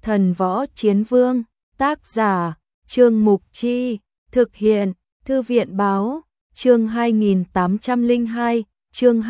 Thần Võ Chiến Vương, tác giả, Trương Mục Chi, thực hiện, Thư viện Báo, chương 2802, chương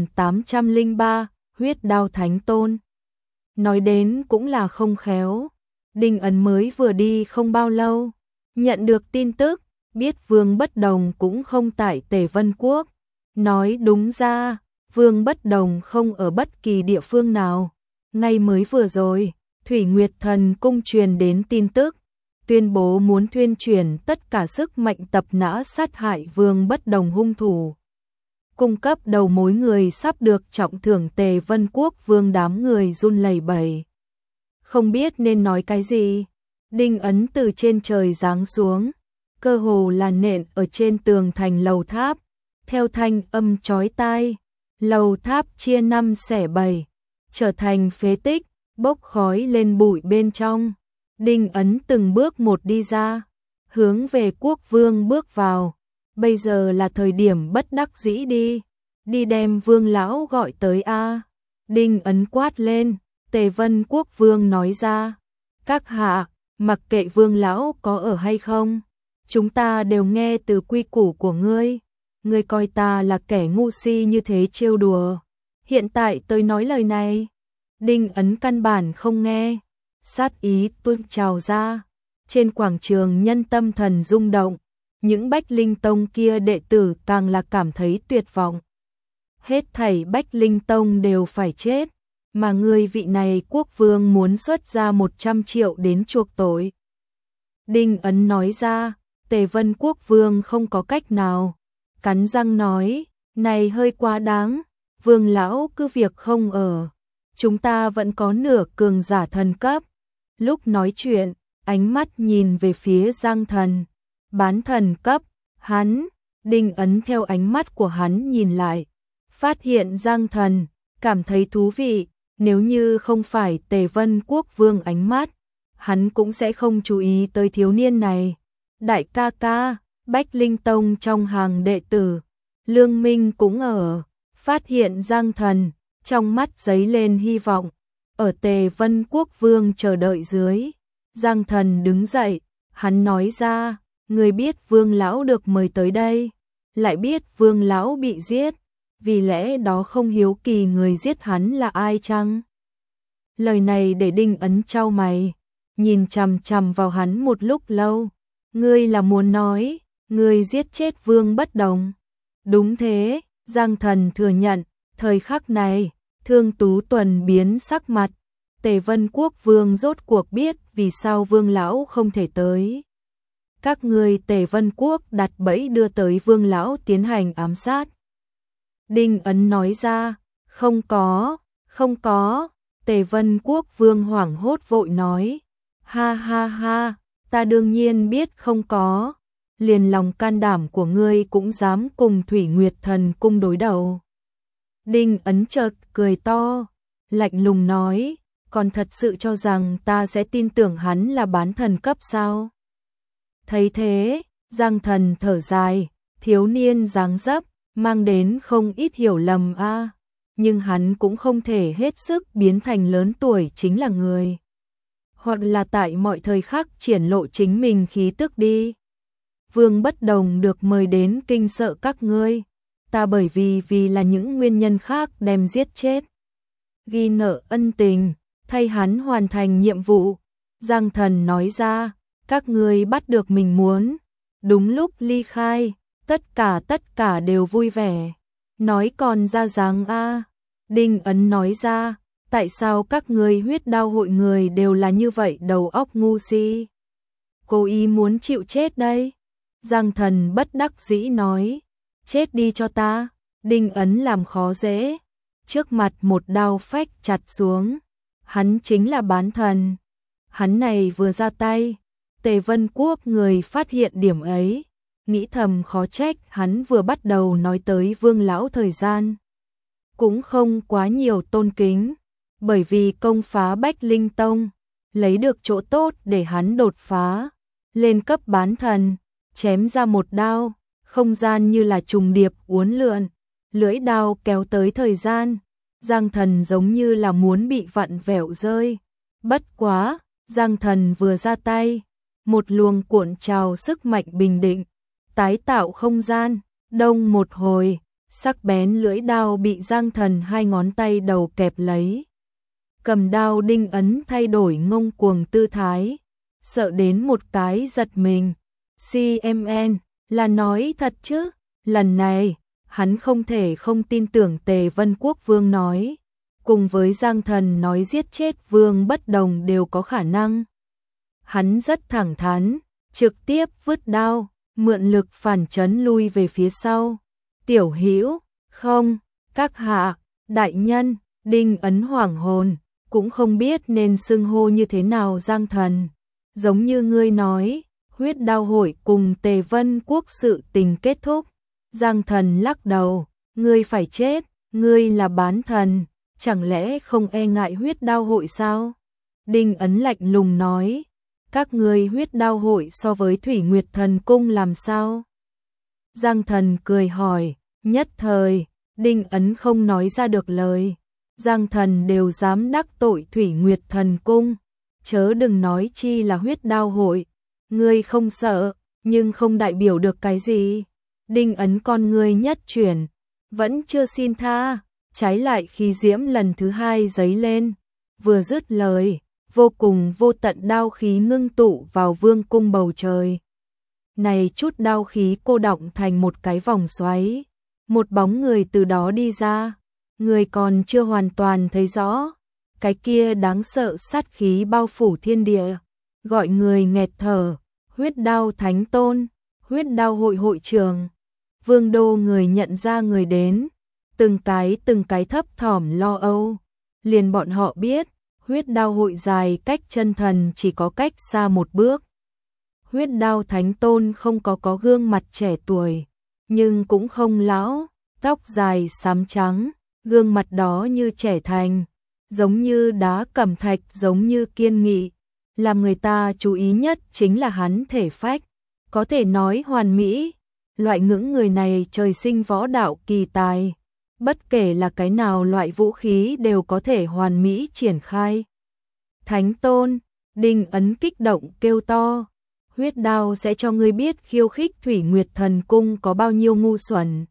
2803, huyết đao thánh tôn. Nói đến cũng là không khéo, Đinh Ấn mới vừa đi không bao lâu, nhận được tin tức, biết Vương Bất Đồng cũng không tại Tề Vân Quốc. Nói đúng ra, Vương Bất Đồng không ở bất kỳ địa phương nào. Ngay mới vừa rồi, Thủy Nguyệt Thần Cung truyền đến tin tức, tuyên bố muốn thuyên chuyển tất cả sức mạnh tập nã sát hại Vương Bất Đồng hung thủ. Cung cấp đầu mối người sắp được trọng thưởng Tề Vân Quốc Vương. Đám người run lẩy bẩy, không biết nên nói cái gì. Đinh Ấn từ trên trời giáng xuống, cơ hồ là nện ở trên tường thành lầu tháp, theo thanh âm chói tai, lầu tháp chia 5 xẻ 7, trở thành phế tích, bốc khói lên bụi bên trong. Đinh Ấn từng bước một đi ra, hướng về Quốc Vương bước vào. Bây giờ là thời điểm bất đắc dĩ đi đem Vương lão gọi tới a. Đinh Ấn quát lên. Tề Vân Quốc Vương nói ra, các hạ, mặc kệ Vương lão có ở hay không, chúng ta đều nghe từ quy củ của ngươi. Ngươi coi ta là kẻ ngu si như thế trêu đùa. Hiện tại tôi nói lời này. Đinh Ấn căn bản không nghe, sát ý tuôn trào ra. Trên quảng trường nhân tâm thần rung động, những Bách Linh Tông kia đệ tử càng là cảm thấy tuyệt vọng. Hết thảy Bách Linh Tông đều phải chết, mà người vị này Quốc Vương muốn xuất ra 100 triệu đến chuộc tội. Đinh Ấn nói ra. Tề Vân Quốc Vương không có cách nào, cắn răng nói, này hơi quá đáng. Vương lão cứ việc không ở, chúng ta vẫn có nửa cường giả thần cấp. Lúc nói chuyện, ánh mắt nhìn về phía Giang Thần, bán thần cấp. Đinh Ấn theo ánh mắt của hắn nhìn lại, phát hiện Giang Thần, cảm thấy thú vị. Nếu như không phải Tề Vân Quốc Vương ánh mắt, hắn cũng sẽ không chú ý tới thiếu niên này. Đại ca ca, Bách Linh Tông trong hàng đệ tử, Lương Minh cũng ở, phát hiện Giang Thần, trong mắt giấy lên hy vọng. Ở Tề Vân Quốc Vương chờ đợi dưới, Giang Thần đứng dậy, hắn nói ra, người biết Vương lão được mời tới đây, lại biết Vương lão bị giết, vì lẽ đó không hiếu kỳ người giết hắn là ai chăng? Lời này để Đinh Ấn chau mày, nhìn chằm chằm vào hắn một lúc lâu. Ngươi là muốn nói, ngươi giết chết Vương Bất Đồng? Đúng thế, Giang Thần thừa nhận. Thời khắc này, Thương Tú Tuần biến sắc mặt. Tề Vân Quốc Vương rốt cuộc biết vì sao Vương lão không thể tới. Các ngươi Tề Vân Quốc đặt bẫy đưa tới Vương lão tiến hành ám sát. Đinh Ấn nói ra, không có. Tề Vân Quốc Vương hoảng hốt vội nói, ha ha ha, ta đương nhiên biết không có, liền lòng can đảm của ngươi cũng dám cùng Thủy Nguyệt Thần Cung đối đầu. Đinh Ấn chợt cười to, lạnh lùng nói, còn thật sự cho rằng ta sẽ tin tưởng hắn là bán thần cấp sao? Thấy thế, Giang Thần thở dài, thiếu niên dáng dấp, mang đến không ít hiểu lầm a, nhưng hắn cũng không thể hết sức biến thành lớn tuổi chính là người. Hoặc là tại mọi thời khắc triển lộ chính mình khí tức đi. Vương Bất Đồng được mời đến kinh sợ các ngươi, ta bởi vì là những nguyên nhân khác đem giết chết. Ghi nợ ân tình, thay hắn hoàn thành nhiệm vụ. Giang Thần nói ra, các ngươi bắt được mình muốn. Đúng lúc ly khai, tất cả đều vui vẻ. Nói còn ra dáng a. Đinh Ấn nói ra, tại sao các ngươi huyết đao hội người đều là như vậy đầu óc ngu si? Cố ý muốn chịu chết đây. Giang Thần bất đắc dĩ nói, chết đi cho ta. Đinh Ấn làm khó dễ, trước mặt một đao phách chặt xuống. Hắn chính là bán thần. Hắn này vừa ra tay, Tề Vân Quốc người phát hiện điểm ấy, nghĩ thầm khó trách hắn vừa bắt đầu nói tới Vương lão thời gian cũng không quá nhiều tôn kính, bởi vì công phá Bách Linh Tông, lấy được chỗ tốt để hắn đột phá lên cấp bán thần, chém ra một đao, không gian như là trùng điệp uốn lượn, lưỡi đao kéo tới thời gian, Giang Thần giống như là muốn bị vặn vẹo rơi. Bất quá, Giang Thần vừa ra tay, một luồng cuộn trào sức mạnh bình định, tái tạo không gian, đông một hồi, sắc bén lưỡi đao bị Giang Thần hai ngón tay đầu kẹp lấy. Cầm đao Đinh Ấn thay đổi ngông cuồng tư thái, sợ đến một cái giật mình. CMN, là nói thật chứ? Lần này, hắn không thể không tin tưởng Tề Vân Quốc Vương nói. Cùng với Giang Thần nói giết chết Vương Bất Đồng đều có khả năng. Hắn rất thẳng thắn, trực tiếp vứt đao, mượn lực phản chấn lui về phía sau. Tiểu Hữu, không, các hạ, đại nhân, Đinh Ấn hoảng hồn, cũng không biết nên xưng hô như thế nào. Giang Thần, giống như ngươi nói, huyết đao hội cùng Tề Vân Quốc sự tình kết thúc. Giang Thần lắc đầu, ngươi phải chết, ngươi là bán thần, chẳng lẽ không e ngại huyết đao hội sao? Đinh Ấn lạnh lùng nói, các ngươi huyết đao hội so với Thủy Nguyệt Thần Cung làm sao? Giang Thần cười hỏi, nhất thời, Đinh Ấn không nói ra được lời. Giang Thần đều dám đắc tội Thủy Nguyệt Thần Cung, chớ đừng nói chi là huyết đao hội. Ngươi không sợ, nhưng không đại biểu được cái gì. Đinh Ấn con ngươi nhất chuyển, vẫn chưa xin tha, trái lại khí diễm lần thứ hai dấy lên. Vừa dứt lời, vô cùng vô tận đao khí ngưng tụ vào vương cung bầu trời. Này chút đao khí cô đọng thành một cái vòng xoáy, một bóng người từ đó đi ra. Người còn chưa hoàn toàn thấy rõ, cái kia đáng sợ sát khí bao phủ thiên địa, gọi người nghẹt thở. Huyết đao thánh tôn, huyết đao hội hội trường. Vương đô người nhận ra người đến, từng cái thấp thỏm lo âu. Liền bọn họ biết, huyết đao hội dài cách chân thần chỉ có cách xa một bước. Huyết đao thánh tôn không có gương mặt trẻ tuổi, nhưng cũng không lão, tóc dài xám trắng, gương mặt đó như trẻ thành, giống như đá cẩm thạch, giống như kiên nghị. Làm người ta chú ý nhất chính là hắn thể phách, có thể nói hoàn mỹ. Loại ngưỡng người này trời sinh võ đạo kỳ tài, bất kể là cái nào loại vũ khí đều có thể hoàn mỹ triển khai. Thánh tôn, Đinh Ấn kích động kêu to, huyết đao sẽ cho ngươi biết khiêu khích Thủy Nguyệt Thần Cung có bao nhiêu ngu xuẩn.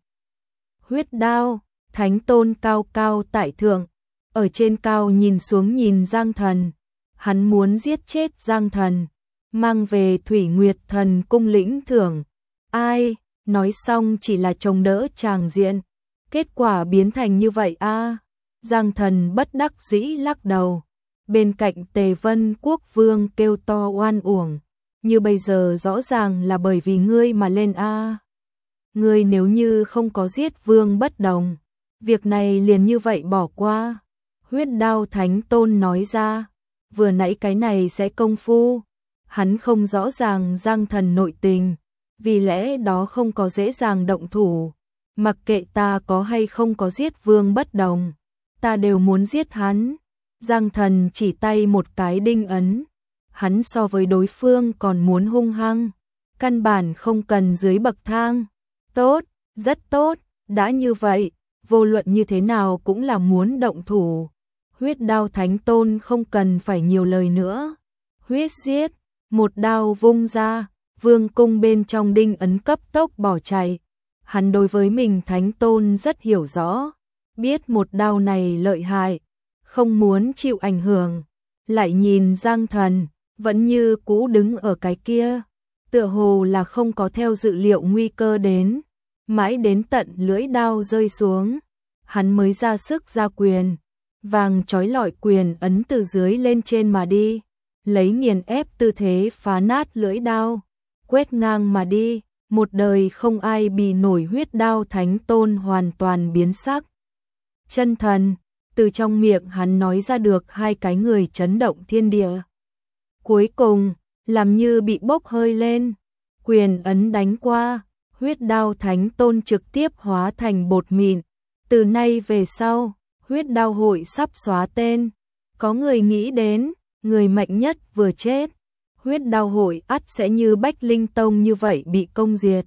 Huyết đao, thánh tôn cao cao tại thượng, ở trên cao nhìn xuống nhìn Giang Thần. Hắn muốn giết chết Giang Thần, mang về Thủy Nguyệt Thần Cung lĩnh thưởng. Ai, nói xong chỉ là trông đỡ tràng diện, kết quả biến thành như vậy a. Giang Thần bất đắc dĩ lắc đầu. Bên cạnh Tề Vân Quốc Vương kêu to oan uổng, như bây giờ rõ ràng là bởi vì ngươi mà lên a. Ngươi nếu như không có giết Vương Bất Đồng, việc này liền như vậy bỏ qua. Huyết đao thánh tôn nói ra, vừa nãy cái này sẽ công phu, hắn không rõ ràng Giang Thần nội tình, vì lẽ đó không có dễ dàng động thủ. Mặc kệ ta có hay không có giết Vương Bất Đồng, ta đều muốn giết hắn. Giang Thần chỉ tay một cái Đinh Ấn, hắn so với đối phương còn muốn hung hăng, căn bản không cần dưới bậc thang. Tốt, rất tốt, đã như vậy, vô luận như thế nào cũng là muốn động thủ. Huyết đao thánh tôn không cần phải nhiều lời nữa. Huyết giết, một đao vung ra, vương cung bên trong Đinh Ấn cấp tốc bỏ chạy. Hắn đối với mình thánh tôn rất hiểu rõ, biết một đao này lợi hại, không muốn chịu ảnh hưởng. Lại nhìn Giang Thần, vẫn như cũ đứng ở cái kia, tựa hồ là không có theo dự liệu nguy cơ đến. Mãi đến tận lưỡi đao rơi xuống, hắn mới ra sức ra quyền. Vàng trói lọi quyền ấn từ dưới lên trên mà đi, lấy nghiền ép tư thế phá nát lưỡi đao, quét ngang mà đi. Một đời không ai bì nổi huyết đao thánh tôn hoàn toàn biến sắc. Chân thần, từ trong miệng hắn nói ra được hai cái người chấn động thiên địa. Cuối cùng, làm như bị bốc hơi lên, quyền ấn đánh qua, huyết đao thánh tôn trực tiếp hóa thành bột mịn. Từ nay về sau, huyết đao hội sắp xóa tên. Có người nghĩ đến, người mạnh nhất vừa chết, huyết đao hội ắt sẽ như Bách Linh Tông như vậy bị công diệt.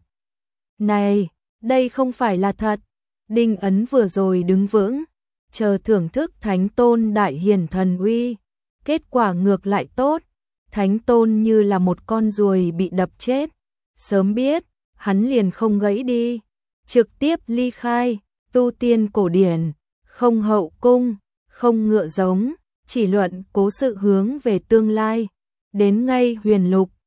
Này, đây không phải là thật. Đinh Ấn vừa rồi đứng vững, chờ thưởng thức thánh tôn đại hiển thần uy. Kết quả ngược lại tốt, Thánh Tôn như là một con ruồi bị đập chết, sớm biết, hắn liền không gãy đi, trực tiếp ly khai, tu tiên cổ điển, không hậu cung, không ngựa giống, chỉ luận cố sự hướng về tương lai, đến ngay huyền lục,